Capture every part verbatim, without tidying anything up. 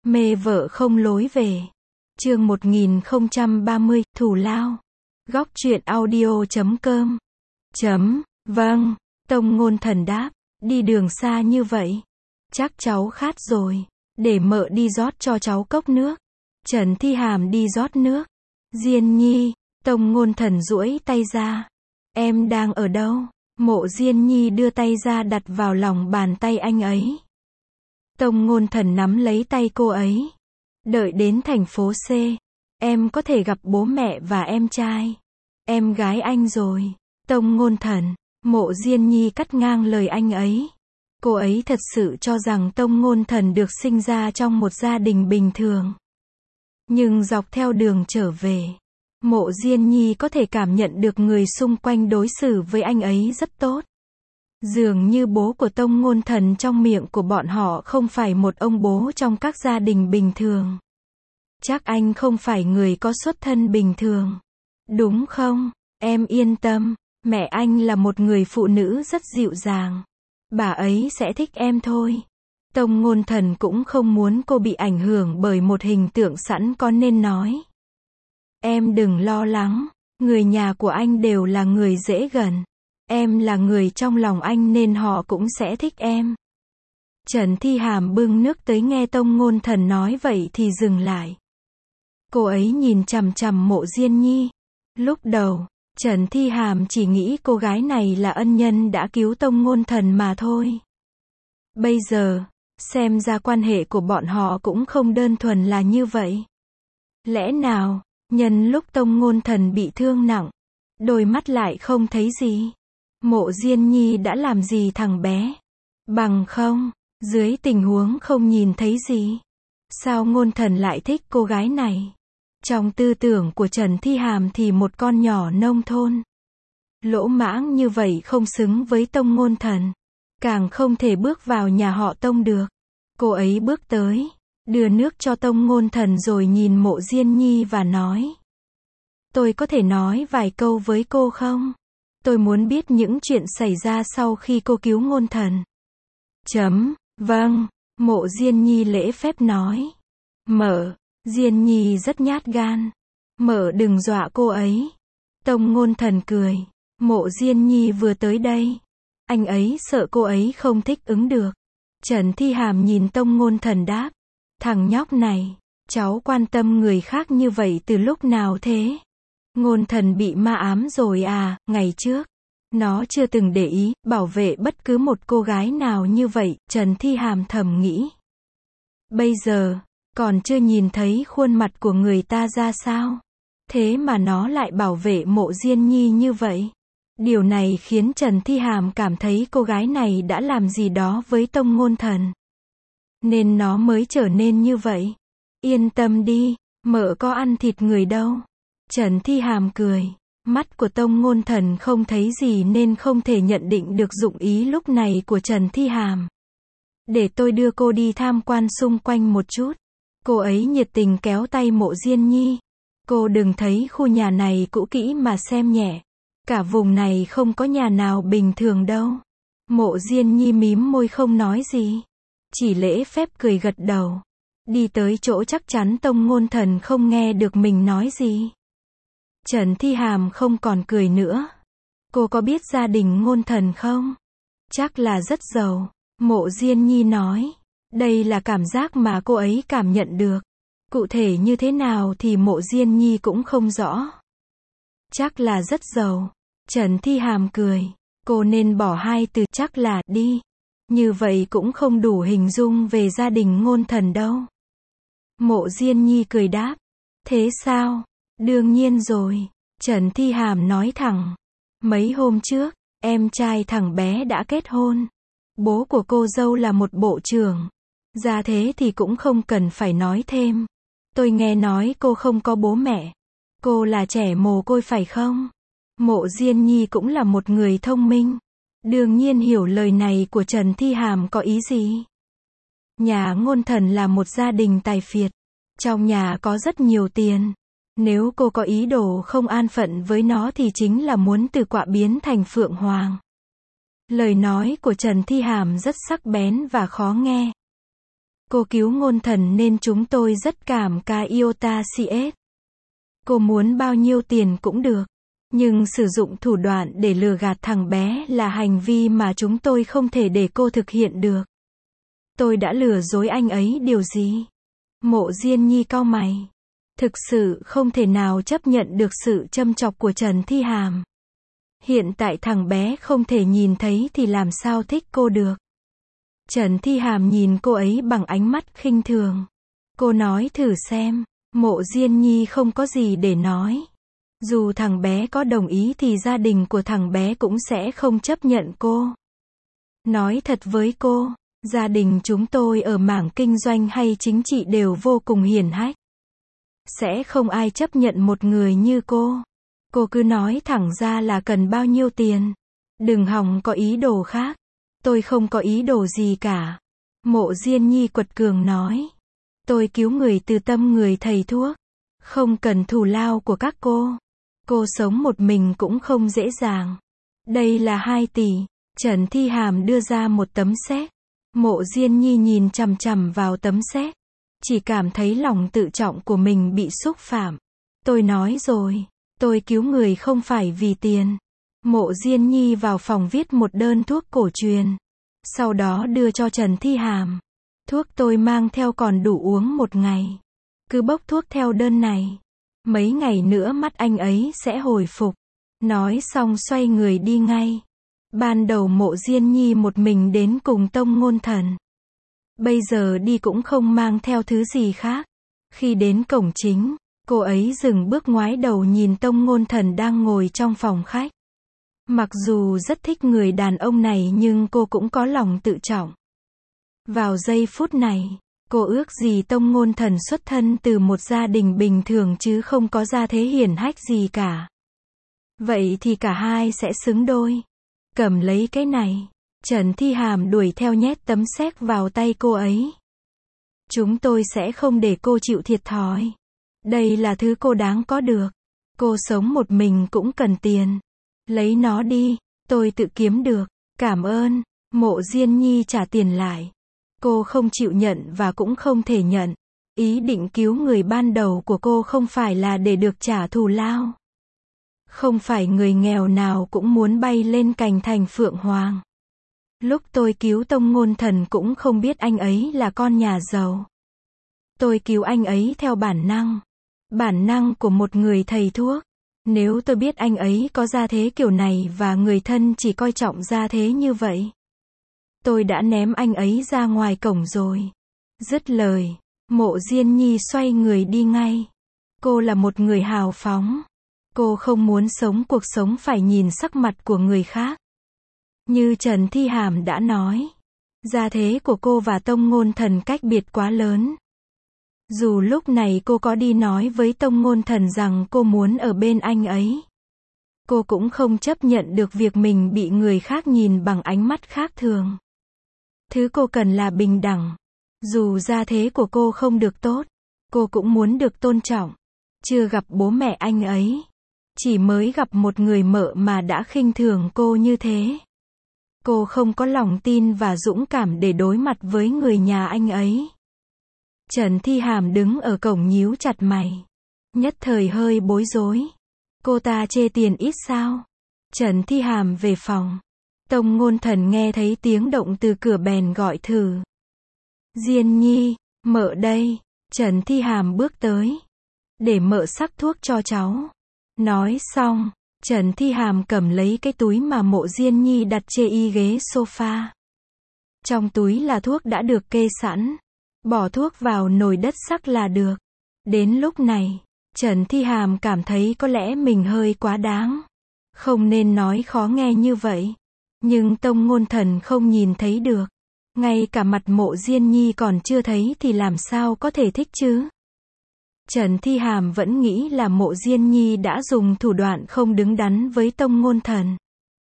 Mê vợ không lối về. Chương một nghìn không trăm ba mươi, thù lao. Góc truyện audio chấm com. Chấm, vâng, Tông Ngôn Thần đáp, đi đường xa như vậy. Chắc cháu khát rồi, để mợ đi rót cho cháu cốc nước. Trần Thi Hàm đi rót nước. Diên Nhi, Tông Ngôn Thần duỗi tay ra. Em đang ở đâu? Mộ Diên Nhi đưa tay ra đặt vào lòng bàn tay anh ấy. Tông Ngôn Thần nắm lấy tay cô ấy. Đợi đến thành phố C, em có thể gặp bố mẹ và em trai, em gái anh rồi. Tông Ngôn Thần, Mộ Diên Nhi cắt ngang lời anh ấy. Cô ấy thật sự cho rằng Tông Ngôn Thần được sinh ra trong một gia đình bình thường. Nhưng dọc theo đường trở về, Mộ Diên Nhi có thể cảm nhận được người xung quanh đối xử với anh ấy rất tốt. Dường như bố của Tông Ngôn Thần trong miệng của bọn họ không phải một ông bố trong các gia đình bình thường. Chắc anh không phải người có xuất thân bình thường. Đúng không? Em yên tâm, mẹ anh là một người phụ nữ rất dịu dàng. Bà ấy sẽ thích em thôi. Tông Ngôn Thần cũng không muốn cô bị ảnh hưởng bởi một hình tượng sẵn có nên nói. Em đừng lo lắng, người nhà của anh đều là người dễ gần. Em là người trong lòng anh nên họ cũng sẽ thích em. Trần Thi Hàm bưng nước tới nghe Tông Ngôn Thần nói vậy thì dừng lại. Cô ấy nhìn chằm chằm Mộ Diên Nhi. Lúc đầu, Trần Thi Hàm chỉ nghĩ cô gái này là ân nhân đã cứu Tông Ngôn Thần mà thôi. Bây giờ, xem ra quan hệ của bọn họ cũng không đơn thuần là như vậy. Lẽ nào, nhân lúc Tông Ngôn Thần bị thương nặng, đôi mắt lại không thấy gì? Mộ Diên Nhi đã làm gì thằng bé? Bằng không, dưới tình huống không nhìn thấy gì, sao Ngôn Thần lại thích cô gái này? Trong tư tưởng của Trần Thi Hàm thì một con nhỏ nông thôn, lỗ mãng như vậy không xứng với Tông Ngôn Thần, càng không thể bước vào nhà họ Tông được. Cô ấy bước tới, đưa nước cho Tông Ngôn Thần rồi nhìn Mộ Diên Nhi và nói: Tôi có thể nói vài câu với cô không? Tôi muốn biết những chuyện xảy ra sau khi cô cứu Ngôn Thần. Chấm, vâng, Mộ Diên Nhi lễ phép nói. Mợ, Diên Nhi rất nhát gan. Mợ đừng dọa cô ấy. Tông Ngôn Thần cười. Mộ Diên Nhi vừa tới đây, anh ấy sợ cô ấy không thích ứng được. Trần Thi Hàm nhìn Tông Ngôn Thần đáp. Thằng nhóc này, cháu quan tâm người khác như vậy từ lúc nào thế? Ngôn Thần bị ma ám rồi à? Ngày trước, nó chưa từng để ý, bảo vệ bất cứ một cô gái nào như vậy, Trần Thi Hàm thầm nghĩ. Bây giờ, còn chưa nhìn thấy khuôn mặt của người ta ra sao? Thế mà nó lại bảo vệ Mộ Diên Nhi như vậy. Điều này khiến Trần Thi Hàm cảm thấy cô gái này đã làm gì đó với Tông Ngôn Thần, nên nó mới trở nên như vậy. Yên tâm đi, mợ có ăn thịt người đâu. Trần Thi Hàm cười. Mắt của Tông Ngôn Thần không thấy gì nên không thể nhận định được dụng ý lúc này của Trần Thi Hàm. Để tôi đưa cô đi tham quan xung quanh một chút. Cô ấy nhiệt tình kéo tay Mộ Diên Nhi. Cô đừng thấy khu nhà này cũ kỹ mà xem nhẹ. Cả vùng này không có nhà nào bình thường đâu. Mộ Diên Nhi mím môi không nói gì, chỉ lễ phép cười gật đầu. Đi tới chỗ chắc chắn Tông Ngôn Thần không nghe được mình nói gì. Trần Thi Hàm không còn cười nữa. Cô có biết gia đình Ngôn Thần không? Chắc là rất giàu. Mộ Diên Nhi nói. Đây là cảm giác mà cô ấy cảm nhận được. Cụ thể như thế nào thì Mộ Diên Nhi cũng không rõ. Chắc là rất giàu. Trần Thi Hàm cười. Cô nên bỏ hai từ chắc là đi. Như vậy cũng không đủ hình dung về gia đình Ngôn Thần đâu. Mộ Diên Nhi cười đáp. Thế sao? Đương nhiên rồi. Trần Thi Hàm nói thẳng. Mấy hôm trước, em trai thằng bé đã kết hôn. Bố của cô dâu là một bộ trưởng. Ra thế thì cũng không cần phải nói thêm. Tôi nghe nói cô không có bố mẹ. Cô là trẻ mồ côi phải không? Mộ Diên Nhi cũng là một người thông minh. Đương nhiên hiểu lời này của Trần Thi Hàm có ý gì. Nhà Ngôn Thần là một gia đình tài phiệt. Trong nhà có rất nhiều tiền. Nếu cô có ý đồ không an phận với nó thì chính là muốn từ quạ biến thành phượng hoàng. Lời nói của Trần Thi Hàm rất sắc bén và khó nghe. Cô cứu ngôn thần nên chúng tôi rất cảm ca iota cs. Cô muốn bao nhiêu tiền cũng được. Nhưng sử dụng thủ đoạn để lừa gạt thằng bé là hành vi mà chúng tôi không thể để cô thực hiện được. Tôi đã lừa dối anh ấy điều gì? Mộ Diên Nhi cau mày. Thực sự không thể nào chấp nhận được sự châm chọc của Trần Thi Hàm. Hiện tại thằng bé không thể nhìn thấy thì làm sao thích cô được. Trần Thi Hàm nhìn cô ấy bằng ánh mắt khinh thường. Cô nói thử xem. Mộ Diên Nhi không có gì để nói. Dù thằng bé có đồng ý thì gia đình của thằng bé cũng sẽ không chấp nhận cô. Nói thật với cô, gia đình chúng tôi ở mảng kinh doanh hay chính trị đều vô cùng hiển hách. Sẽ không ai chấp nhận một người như cô. Cô cứ nói thẳng ra là cần bao nhiêu tiền. Đừng hòng có ý đồ khác. Tôi không có ý đồ gì cả. Mộ Diên Nhi quật cường nói. Tôi cứu người từ tâm người thầy thuốc. Không cần thù lao của các cô. Cô sống một mình cũng không dễ dàng. Đây là hai tỷ. Trần Thi Hàm đưa ra một tấm séc. Mộ Diên Nhi nhìn chằm chằm vào tấm séc. Chỉ cảm thấy lòng tự trọng của mình bị xúc phạm. Tôi nói rồi. Tôi cứu người không phải vì tiền. Mộ Diên Nhi vào phòng viết một đơn thuốc cổ truyền. Sau đó đưa cho Trần Thi Hàm. Thuốc tôi mang theo còn đủ uống một ngày. Cứ bốc thuốc theo đơn này. Mấy ngày nữa mắt anh ấy sẽ hồi phục. Nói xong xoay người đi ngay. Ban đầu Mộ Diên Nhi một mình đến cùng Tông Ngôn Thần. Bây giờ đi cũng không mang theo thứ gì khác. Khi đến cổng chính, cô ấy dừng bước ngoái đầu nhìn Tông Ngôn Thần đang ngồi trong phòng khách. Mặc dù rất thích người đàn ông này nhưng cô cũng có lòng tự trọng. Vào giây phút này, cô ước gì Tông Ngôn Thần xuất thân từ một gia đình bình thường chứ không có gia thế hiển hách gì cả. Vậy thì cả hai sẽ xứng đôi. Cầm lấy cái này. Trần Thi Hàm đuổi theo nhét tấm séc vào tay cô ấy. Chúng tôi sẽ không để cô chịu thiệt thòi. Đây là thứ cô đáng có được. Cô sống một mình cũng cần tiền. Lấy nó đi, tôi tự kiếm được. Cảm ơn. Mộ Diên Nhi trả tiền lại. Cô không chịu nhận và cũng không thể nhận. Ý định cứu người ban đầu của cô không phải là để được trả thù lao. Không phải người nghèo nào cũng muốn bay lên cành thành phượng hoàng. Lúc tôi cứu Tông Ngôn Thần cũng không biết anh ấy là con nhà giàu. Tôi cứu anh ấy theo bản năng. Bản năng của một người thầy thuốc. Nếu tôi biết anh ấy có gia thế kiểu này và người thân chỉ coi trọng gia thế như vậy, tôi đã ném anh ấy ra ngoài cổng rồi. Dứt lời, Mộ Diên Nhi xoay người đi ngay. Cô là một người hào phóng. Cô không muốn sống cuộc sống phải nhìn sắc mặt của người khác. Như Trần Thi Hàm đã nói, gia thế của cô và Tông Ngôn Thần cách biệt quá lớn. Dù lúc này cô có đi nói với Tông Ngôn Thần rằng cô muốn ở bên anh ấy, cô cũng không chấp nhận được việc mình bị người khác nhìn bằng ánh mắt khác thường. Thứ cô cần là bình đẳng. Dù gia thế của cô không được tốt, cô cũng muốn được tôn trọng. Chưa gặp bố mẹ anh ấy, chỉ mới gặp một người mợ mà đã khinh thường cô như thế. Cô không có lòng tin và dũng cảm để đối mặt với người nhà anh ấy. Trần Thi Hàm đứng ở cổng nhíu chặt mày. Nhất thời hơi bối rối. Cô ta chê tiền ít sao? Trần Thi Hàm về phòng. Tông Ngôn Thần nghe thấy tiếng động từ cửa bèn gọi thử. Diên Nhi, mợ đây. Trần Thi Hàm bước tới. Để mợ sắc thuốc cho cháu. Nói xong, Trần Thi Hàm cầm lấy cái túi mà Mộ Diên Nhi đặt trên y ghế sofa. Trong túi là thuốc đã được kê sẵn. Bỏ thuốc vào nồi đất sắc là được. Đến lúc này, Trần Thi Hàm cảm thấy có lẽ mình hơi quá đáng. Không nên nói khó nghe như vậy. Nhưng Tông Ngôn Thần không nhìn thấy được. Ngay cả mặt Mộ Diên Nhi còn chưa thấy thì làm sao có thể thích chứ? Trần Thi Hàm vẫn nghĩ là Mộ Diên Nhi đã dùng thủ đoạn không đứng đắn với Tông Ngôn Thần.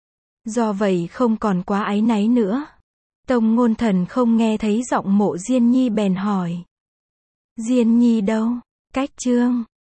Do vậy không còn quá áy náy nữa. Tông Ngôn Thần không nghe thấy giọng Mộ Diên Nhi bèn hỏi. Diên Nhi đâu? Cách chương